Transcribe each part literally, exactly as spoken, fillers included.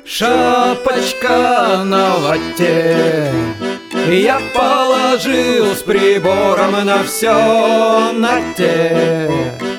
Шапочка на латте, я положил с прибором на все на те.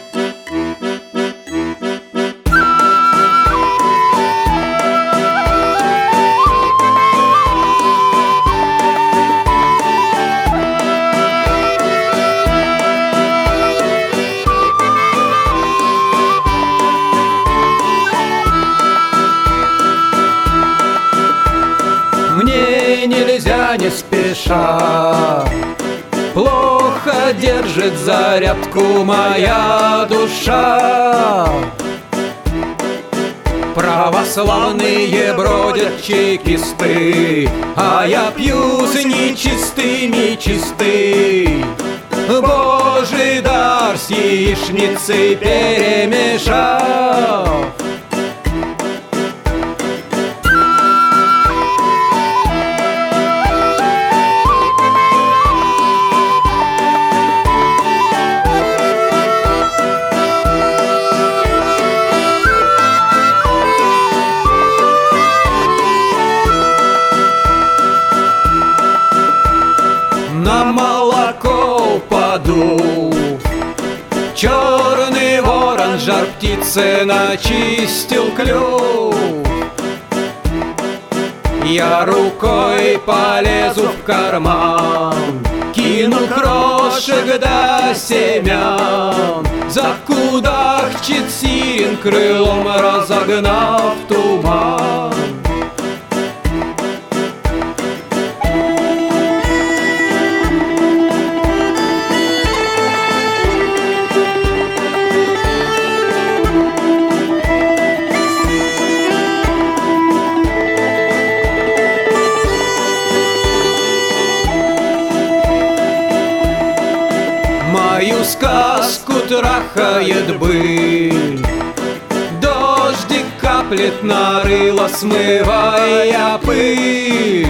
Мне нельзя не спеша, плохо держит зарядку моя душа. Православные бродят чекисты, а я пью с нечистыми чистый. Божий дар с яичницей перемешав. На молоко упаду, черный ворон жар птицы начистил клюв. Я рукой полезу в карман, кину крошек до семян. Закудахчет сирен крылом, разогнав туман. Мою сказку трахает быль, дождик каплет на рыло, смывая пыль.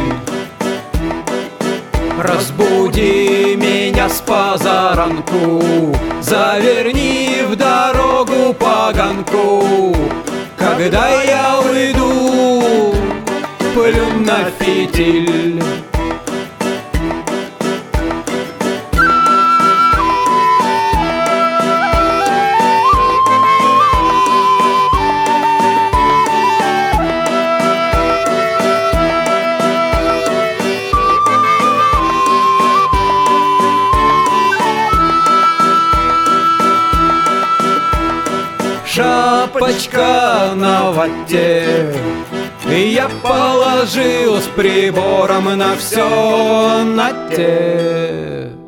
Разбуди меня с позаранку, заверни в дорогу поганку. Когда я уйду, плюнь на фитиль. Шапочка на ватте, я положил с прибором на все на те.